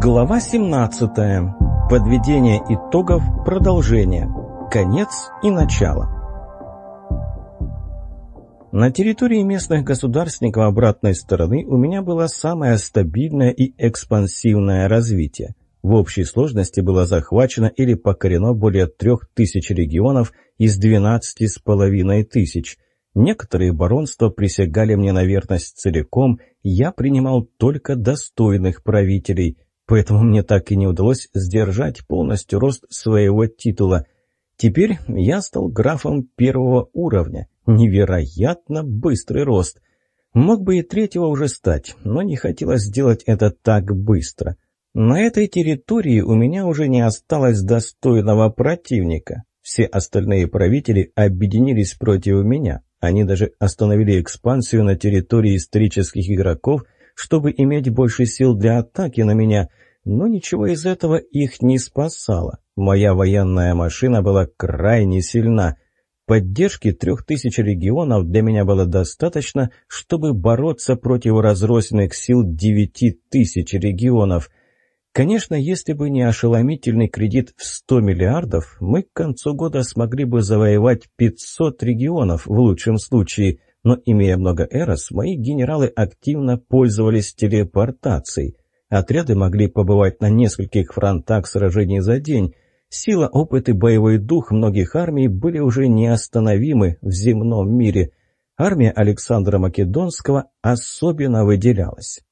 Глава 17. Подведение итогов, продолжение. Конец и начало. На территории местных государственников обратной стороны у меня было самое стабильное и экспансивное развитие. В общей сложности было захвачено или покорено более 3000 регионов из 12,5 тысяч. Некоторые баронства присягали мне на верность целиком, я принимал только достойных правителей, поэтому мне так и не удалось сдержать полностью рост своего титула. Теперь я стал графом 1-го уровня. Невероятно быстрый рост. Мог бы и 3-го уже стать, но не хотелось сделать это так быстро. На этой территории у меня уже не осталось достойного противника. Все остальные правители объединились против меня. Они даже остановили экспансию на территории исторических игроков, чтобы иметь больше сил для атаки на меня, но ничего из этого их не спасало. Моя военная машина была крайне сильна. Поддержки 3000 регионов для меня было достаточно, чтобы бороться против разрозненных сил 9000 регионов. Конечно, если бы не ошеломительный кредит в 100 миллиардов, мы к концу года смогли бы завоевать 500 регионов в лучшем случае, но, имея много эрос, мои генералы активно пользовались телепортацией. Отряды могли побывать на нескольких фронтах сражений за день. Сила, опыт и боевой дух многих армий были уже неостановимы в земном мире. Армия Александра Македонского особенно выделялась.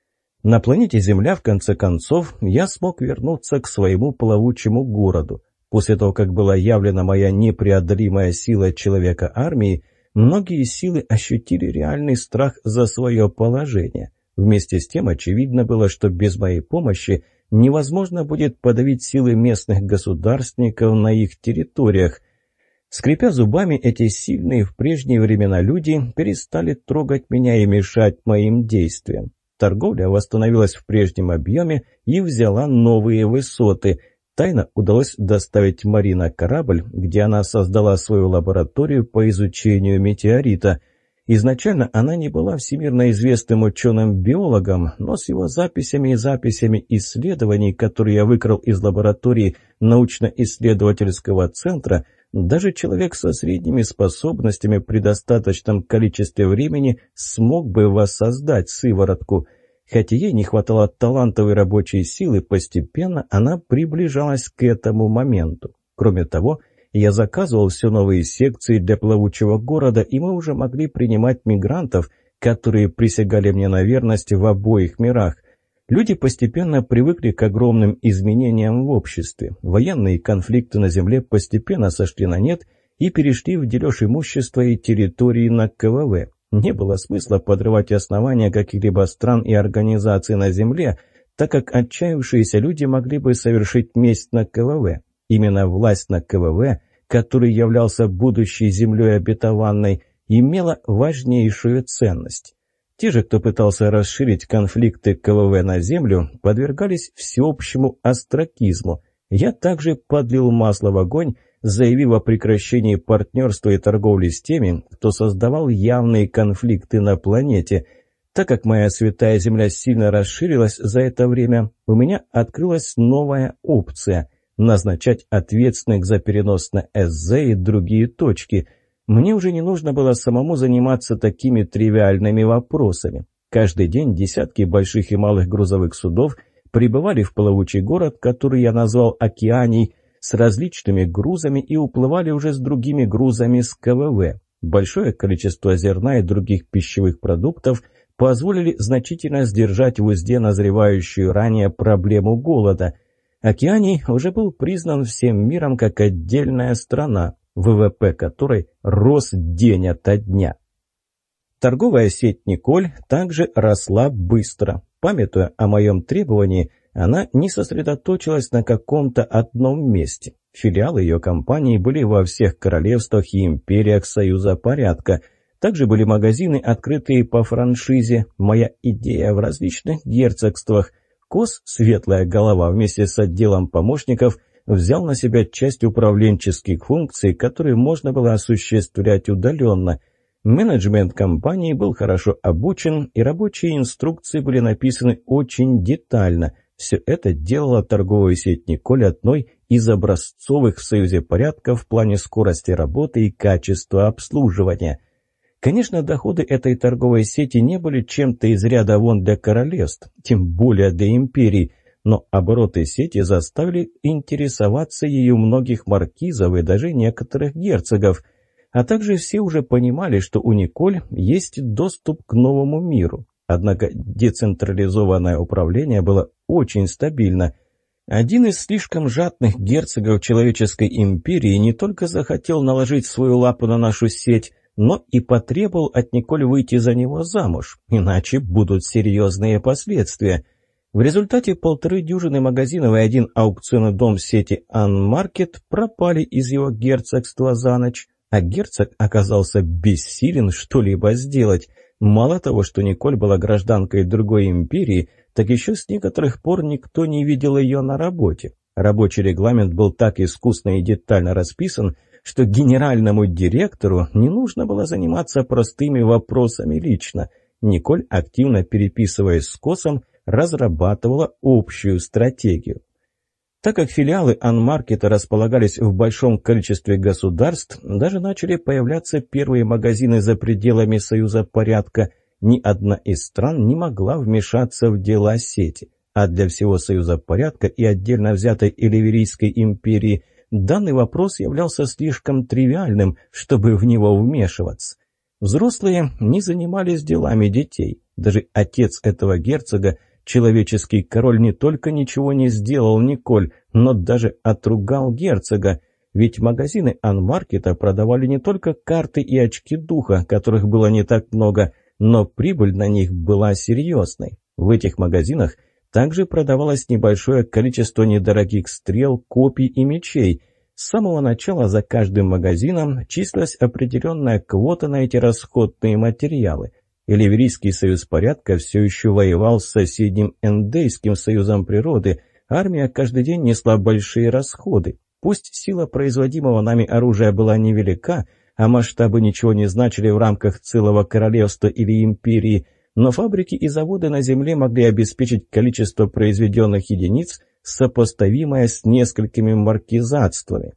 На планете Земля, в конце концов, я смог вернуться к своему плавучему городу. После того, как была явлена моя непреодолимая сила человека-армии, многие силы ощутили реальный страх за свое положение. Вместе с тем очевидно было, что без моей помощи невозможно будет подавить силы местных государственников на их территориях. Скрипя зубами, эти сильные в прежние времена люди перестали трогать меня и мешать моим действиям. Торговля восстановилась в прежнем объеме и взяла новые высоты. Тайно удалось доставить Мари на корабль, где она создала свою лабораторию по изучению метеорита. Изначально она не была всемирно известным ученым-биологом, но с его записями и записями исследований, которые я выкрал из лаборатории научно-исследовательского центра, даже человек со средними способностями при достаточном количестве времени смог бы воссоздать сыворотку. Хотя ей не хватало талантовой рабочей силы, постепенно она приближалась к этому моменту. Кроме того, я заказывал все новые секции для плавучего города, и мы уже могли принимать мигрантов, которые присягали мне на верность в обоих мирах. Люди постепенно привыкли к огромным изменениям в обществе. Военные конфликты на Земле постепенно сошли на нет и перешли в дележ имущества и территории на КВВ. Не было смысла подрывать основания каких-либо стран и организаций на Земле, так как отчаявшиеся люди могли бы совершить месть на КВВ. Именно власть на КВВ, который являлся будущей землей обетованной, имела важнейшую ценность. Те же, кто пытался расширить конфликты КВВ на землю, подвергались всеобщему остракизму. Я также подлил масло в огонь, заявив о прекращении партнерства и торговли с теми, кто создавал явные конфликты на планете. Так как моя святая земля сильно расширилась за это время, у меня открылась новая опция – назначать ответственных за перенос на СЗ и другие точки. Мне уже не нужно было самому заниматься такими тривиальными вопросами. Каждый день десятки больших и малых грузовых судов прибывали в плавучий город, который я назвал Океаний, с различными грузами и уплывали уже с другими грузами с КВВ. Большое количество зерна и других пищевых продуктов позволили значительно сдержать в узде назревающую ранее проблему голода. Океаний уже был признан всем миром как отдельная страна, ВВП которой рос день ото дня. Торговая сеть «Николь» также росла быстро. Памятуя о моем требовании, она не сосредоточилась на каком-то одном месте. Филиалы ее компании были во всех королевствах и империях Союза Порядка. Также были магазины, открытые по франшизе. Моя идея в различных герцогствах. Кос, светлая голова, вместе с отделом помощников взял на себя часть управленческих функций, которые можно было осуществлять удаленно. Менеджмент компании был хорошо обучен, и рабочие инструкции были написаны очень детально, Все это делало торговую сеть Николь одной из образцовых в Союзе порядка в плане скорости работы и качества обслуживания. Конечно, доходы этой торговой сети не были чем-то из ряда вон для королевств, тем более для империй, но обороты сети заставили интересоваться ею многих маркизов и даже некоторых герцогов, а также все уже понимали, что у Николь есть доступ к новому миру. Однако децентрализованное управление было очень стабильно. Один из слишком жадных герцогов Человеческой империи не только захотел наложить свою лапу на нашу сеть, но и потребовал от Николь выйти за него замуж, иначе будут серьезные последствия. В результате 1,5 дюжины магазинов и один аукционный дом сети Анмаркет пропали из его герцогства за ночь, а герцог оказался бессилен что-либо сделать. Мало того, что Николь была гражданкой другой империи, так еще с некоторых пор никто не видел ее на работе. Рабочий регламент был так искусно и детально расписан, что генеральному директору не нужно было заниматься простыми вопросами лично. Николь, активно переписываясь с Косом, разрабатывала общую стратегию. Так как филиалы Анмаркета располагались в большом количестве государств, даже начали появляться первые магазины за пределами Союза порядка, ни одна из стран не могла вмешаться в дела сети. А для всего Союза порядка и отдельно взятой Элеверийской империи данный вопрос являлся слишком тривиальным, чтобы в него вмешиваться. Взрослые не занимались делами детей. Даже отец этого герцога, Человеческий король, не только ничего не сделал Николь, но даже отругал герцога. Ведь магазины Анмаркета продавали не только карты и очки духа, которых было не так много, но прибыль на них была серьезной. В этих магазинах также продавалось небольшое количество недорогих стрел, копий и мечей. С самого начала за каждым магазином числилась определенная квота на эти расходные материалы. Элеверийский союз порядка все еще воевал с соседним Эндейским союзом природы. Армия каждый день несла большие расходы. Пусть сила производимого нами оружия была невелика, а масштабы ничего не значили в рамках целого королевства или империи, но фабрики и заводы на земле могли обеспечить количество произведенных единиц, сопоставимое с несколькими маркизатствами.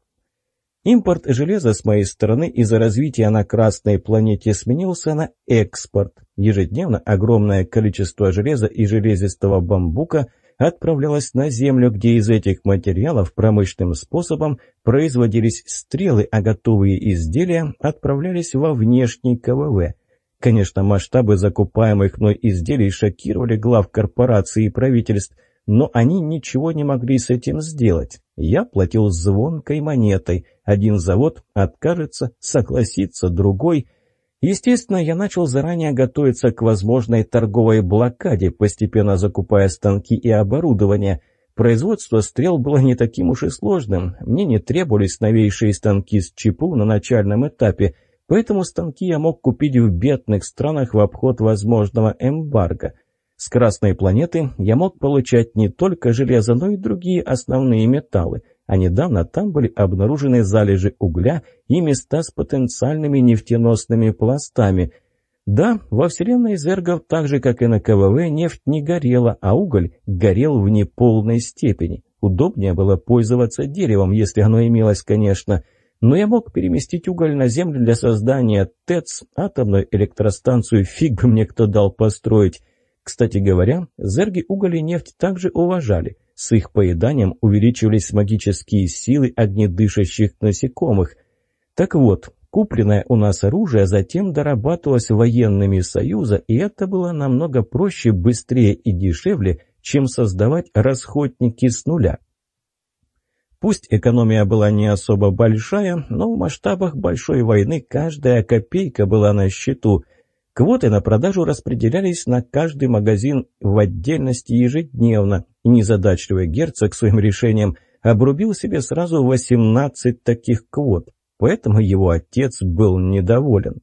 Импорт железа с моей стороны из-за развития на Красной планете сменился на экспорт. Ежедневно огромное количество железа и железистого бамбука отправлялось на Землю, где из этих материалов промышленным способом производились стрелы, а готовые изделия отправлялись во внешний КВВ. Конечно, масштабы закупаемых мной изделий шокировали глав корпораций и правительств, но они ничего не могли с этим сделать. Я платил звонкой монетой. Один завод откажется, согласится другой. Естественно, я начал заранее готовиться к возможной торговой блокаде, постепенно закупая станки и оборудование. Производство стрел было не таким уж и сложным. Мне не требовались новейшие станки с ЧПУ на начальном этапе, поэтому станки я мог купить в бедных странах в обход возможного эмбарго. С Красной планеты я мог получать не только железо, но и другие основные металлы, а недавно там были обнаружены залежи угля и места с потенциальными нефтеносными пластами. Да, во вселенной зергов, так же как и на КВВ, нефть не горела, а уголь горел в неполной степени. Удобнее было пользоваться деревом, если оно имелось, конечно, но я мог переместить уголь на Землю для создания ТЭЦ, атомную электростанцию, фиг бы мне кто дал построить. Кстати говоря, зерги уголь и нефть также уважали. С их поеданием увеличивались магические силы огнедышащих насекомых. Так вот, купленное у нас оружие затем дорабатывалось военными Союза, и это было намного проще, быстрее и дешевле, чем создавать расходники с нуля. Пусть экономия была не особо большая, но в масштабах большой войны каждая копейка была на счету. Квоты на продажу распределялись на каждый магазин в отдельности ежедневно, и незадачливый герцог своим решением обрубил себе сразу 18 таких квот, поэтому его отец был недоволен.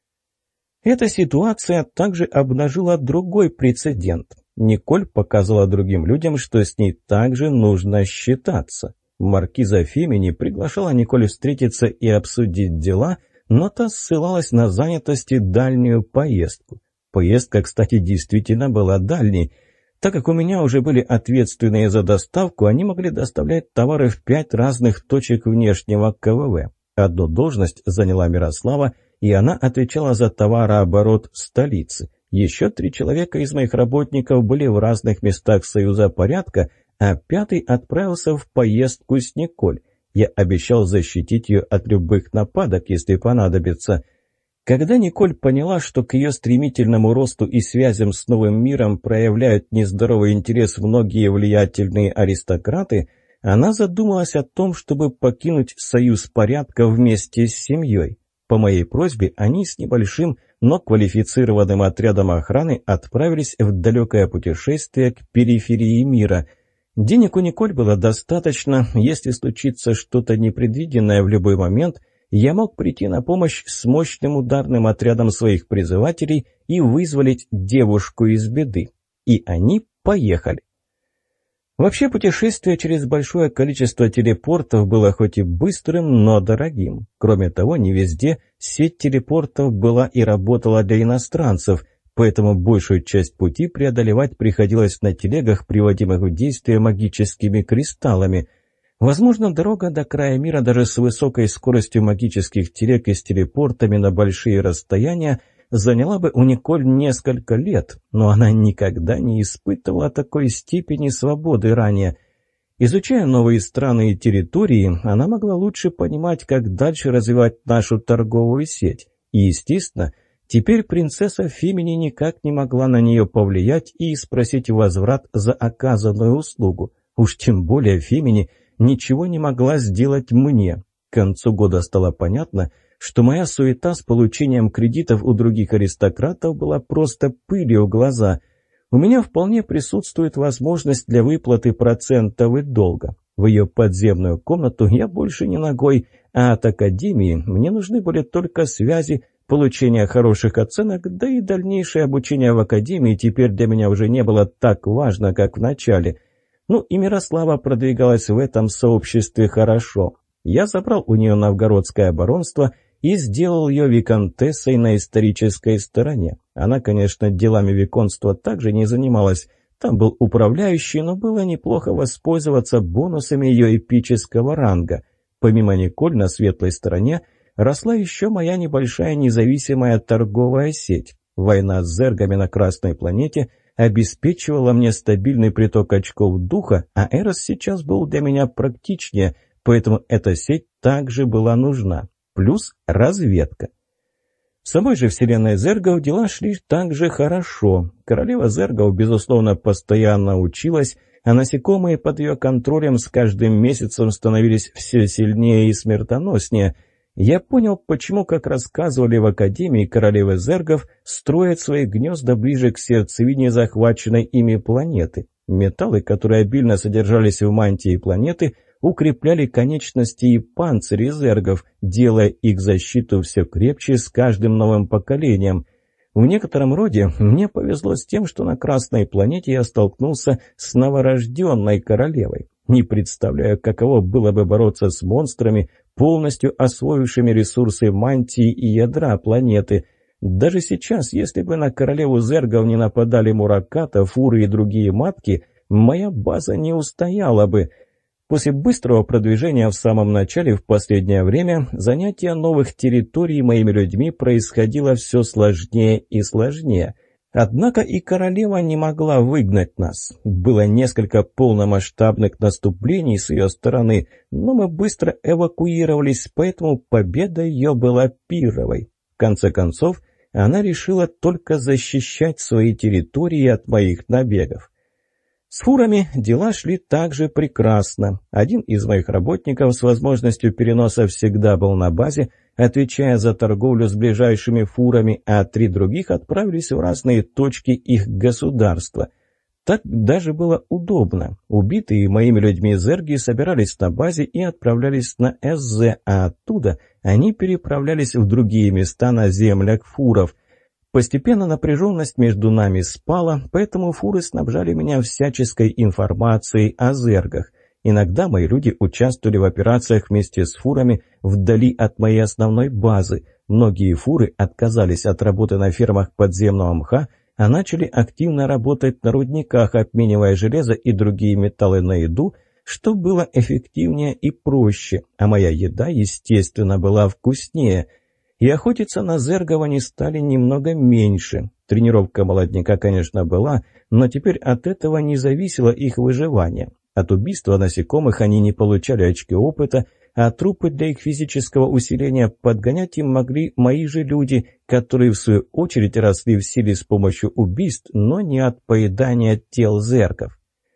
Эта ситуация также обнажила другой прецедент. Николь показала другим людям, что с ней также нужно считаться. Маркиза Фемини приглашала Николь встретиться и обсудить дела, но та ссылалась на занятость и дальнюю поездку. Поездка, кстати, действительно была дальней. Так как у меня уже были ответственные за доставку, они могли доставлять товары в 5 разных точек внешнего КВВ. Одну должность заняла Мирослава, и она отвечала за товарооборот в столице. Еще 3 человека из моих работников были в разных местах Союза порядка, а 5-й отправился в поездку с Николь. Я обещал защитить ее от любых нападок, если понадобится. Когда Николь поняла, что к ее стремительному росту и связям с новым миром проявляют нездоровый интерес многие влиятельные аристократы, она задумалась о том, чтобы покинуть Союз порядка вместе с семьей. По моей просьбе они с небольшим, но квалифицированным отрядом охраны отправились в далекое путешествие к периферии мира. Денег у Николь было достаточно, если случится что-то непредвиденное в любой момент – я мог прийти на помощь с мощным ударным отрядом своих призывателей и вызволить девушку из беды. И они поехали. Вообще путешествие через большое количество телепортов было хоть и быстрым, но дорогим. Кроме того, не везде сеть телепортов была и работала для иностранцев, поэтому большую часть пути преодолевать приходилось на телегах, приводимых в действие магическими кристаллами. Возможно, дорога до края мира даже с высокой скоростью магических телег и с телепортами на большие расстояния заняла бы у Николь несколько лет, но она никогда не испытывала такой степени свободы ранее. Изучая новые страны и территории, она могла лучше понимать, как дальше развивать нашу торговую сеть. И, естественно, теперь принцесса Фемини никак не могла на нее повлиять и спросить возврат за оказанную услугу. Уж тем более Фемини ничего не могла сделать мне. К концу года стало понятно, что моя суета с получением кредитов у других аристократов была просто пылью в глаза. У меня вполне присутствует возможность для выплаты процентов и долга. В ее подземную комнату я больше не ногой, а от академии мне нужны были только связи, получение хороших оценок, да и дальнейшее обучение в академии теперь для меня уже не было так важно, как в начале. Ну и Мирослава продвигалась в этом сообществе хорошо. Я забрал у нее новгородское баронство и сделал ее виконтессой на исторической стороне. Она, конечно, делами виконтства также не занималась. Там был управляющий, но было неплохо воспользоваться бонусами ее эпического ранга. Помимо Николь на светлой стороне росла еще моя небольшая независимая торговая сеть. Война с зергами на Красной планете обеспечивала мне стабильный приток очков духа, а Эрос сейчас был для меня практичнее, поэтому эта сеть также была нужна. Плюс разведка. В самой же вселенной зергов дела шли также хорошо. Королева зергов, безусловно, постоянно училась, а насекомые под ее контролем с каждым месяцем становились все сильнее и смертоноснее. Я понял, почему, как рассказывали в Академии, королевы зергов строят свои гнезда ближе к сердцевине захваченной ими планеты. Металлы, которые обильно содержались в мантии планеты, укрепляли конечности и панцири зергов, делая их защиту все крепче с каждым новым поколением. В некотором роде мне повезло с тем, что на Красной планете я столкнулся с новорожденной королевой. Не представляю, каково было бы бороться с монстрами, полностью освоившими ресурсы мантии и ядра планеты. Даже сейчас, если бы на королеву зергов не нападали мураката, фуры и другие матки, моя база не устояла бы. После быстрого продвижения в самом начале, в последнее время, занятие новых территорий моими людьми происходило все сложнее и сложнее. Однако и королева не могла выгнать нас. Было несколько полномасштабных наступлений с ее стороны, но мы быстро эвакуировались, поэтому победа ее была пирровой. В конце концов, она решила только защищать свои территории от моих набегов. С фурами дела шли также прекрасно. Один из моих работников с возможностью переноса всегда был на базе, отвечая за торговлю с ближайшими фурами, а 3 других отправились в разные точки их государства. Так даже было удобно. Убитые моими людьми зерги собирались на базе и отправлялись на СЗ, а оттуда они переправлялись в другие места на землях фуров. Постепенно напряженность между нами спала, поэтому фуры снабжали меня всяческой информацией о зергах. Иногда мои люди участвовали в операциях вместе с фурами вдали от моей основной базы. Многие фуры отказались от работы на фермах подземного мха а начали активно работать на рудниках, обменивая железо и другие металлы на еду, что было эффективнее и проще, а моя еда, естественно, была вкуснее. И охотиться на зергов они стали немного меньше. Тренировка молодняка, конечно, была, но теперь от этого не зависело их выживание. От убийства насекомых они не получали очки опыта, а трупы для их физического усиления подгонять им могли мои же люди, которые в свою очередь росли в силе с помощью убийств, но не от поедания тел зергов.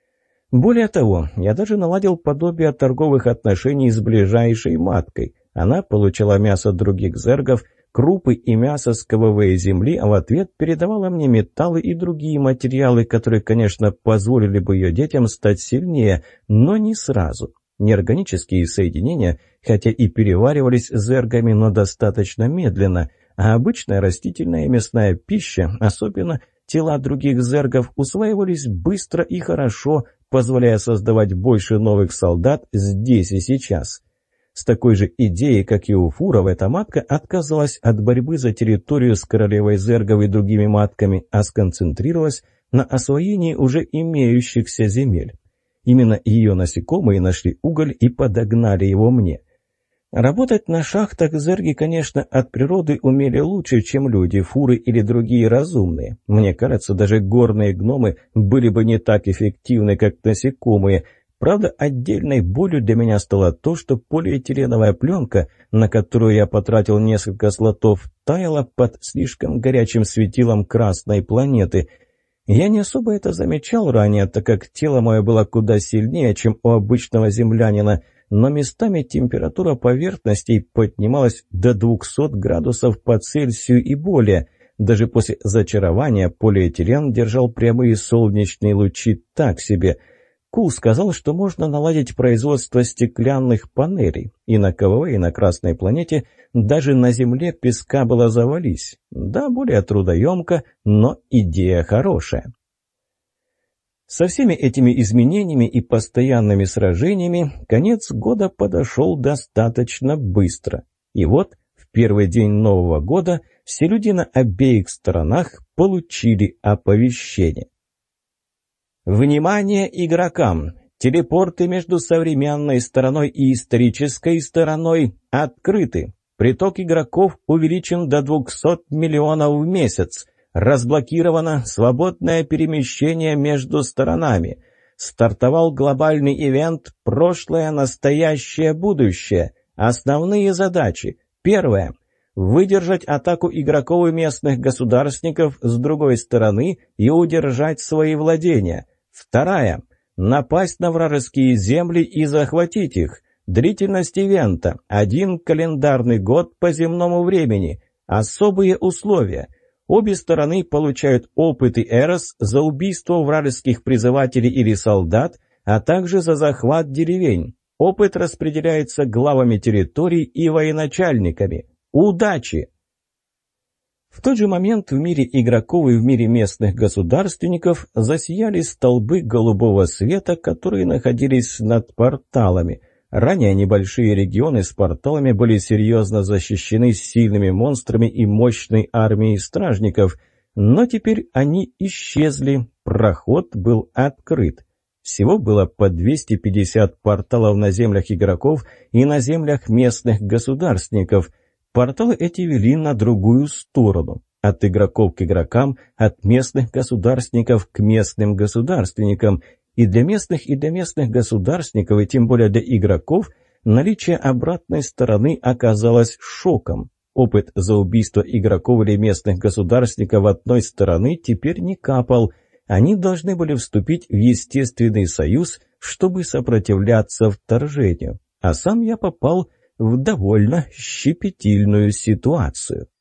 Более того, я даже наладил подобие торговых отношений с ближайшей маткой. Она получала мясо других зергов, крупы и мясо с КВВ земли, а в ответ передавала мне металлы и другие материалы, которые, конечно, позволили бы ее детям стать сильнее, но не сразу. Неорганические соединения, хотя и переваривались зергами, но достаточно медленно, а обычная растительная и мясная пища, особенно тела других зергов, усваивались быстро и хорошо, позволяя создавать больше новых солдат здесь и сейчас. С такой же идеей, как и у фуров, эта матка отказалась от борьбы за территорию с королевой зергов и другими матками, а сконцентрировалась на освоении уже имеющихся земель. Именно ее насекомые нашли уголь и подогнали его мне. Работать на шахтах зерги, конечно, от природы умели лучше, чем люди, фуры или другие разумные. Мне кажется, даже горные гномы были бы не так эффективны, как насекомые. Правда, отдельной болью для меня стало то, что полиэтиленовая пленка, на которую я потратил несколько слотов, таяла под слишком горячим светилом красной планеты. Я не особо это замечал ранее, так как тело мое было куда сильнее, чем у обычного землянина, но местами температура поверхностей поднималась до 200 градусов по Цельсию и более. Даже после зачарования полиэтилен держал прямые солнечные лучи так себе. Кул сказал, что можно наладить производство стеклянных панелей. И на КВВ, и на Красной планете, даже на Земле песка было завались. Да, более трудоемко, но идея хорошая. Со всеми этими изменениями и постоянными сражениями конец года подошел достаточно быстро. И вот в первый день Нового года все люди на обеих сторонах получили оповещение. Внимание игрокам! Телепорты между современной стороной и исторической стороной открыты. Приток игроков увеличен до 200 миллионов в месяц. Разблокировано свободное перемещение между сторонами. Стартовал глобальный ивент «Прошлое, настоящее, будущее». Основные задачи. Первое. Выдержать атаку игроков и местных государственников с другой стороны и удержать свои владения. Вторая. Напасть на вражеские земли и захватить их. Длительность ивента. 1 календарный год по земному времени. Особые условия. Обе стороны получают опыты Эрос за убийство вражеских призывателей или солдат, а также за захват деревень. Опыт распределяется главами территорий и военачальниками. Удачи! В тот же момент в мире игроков и в мире местных государственников засияли столбы голубого света, которые находились над порталами. Ранее небольшие регионы с порталами были серьезно защищены сильными монстрами и мощной армией стражников, но теперь они исчезли, проход был открыт. Всего было по 250 порталов на землях игроков и на землях местных государственников. Порталы эти вели на другую сторону, от игроков к игрокам, от местных государственников к местным государственникам. И для местных государственников, и тем более для игроков, наличие обратной стороны оказалось шоком. Опыт за убийство игроков или местных государственников одной стороны теперь не капал. Они должны были вступить в естественный союз, чтобы сопротивляться вторжению. А сам я попал в довольно щепетильную ситуацию.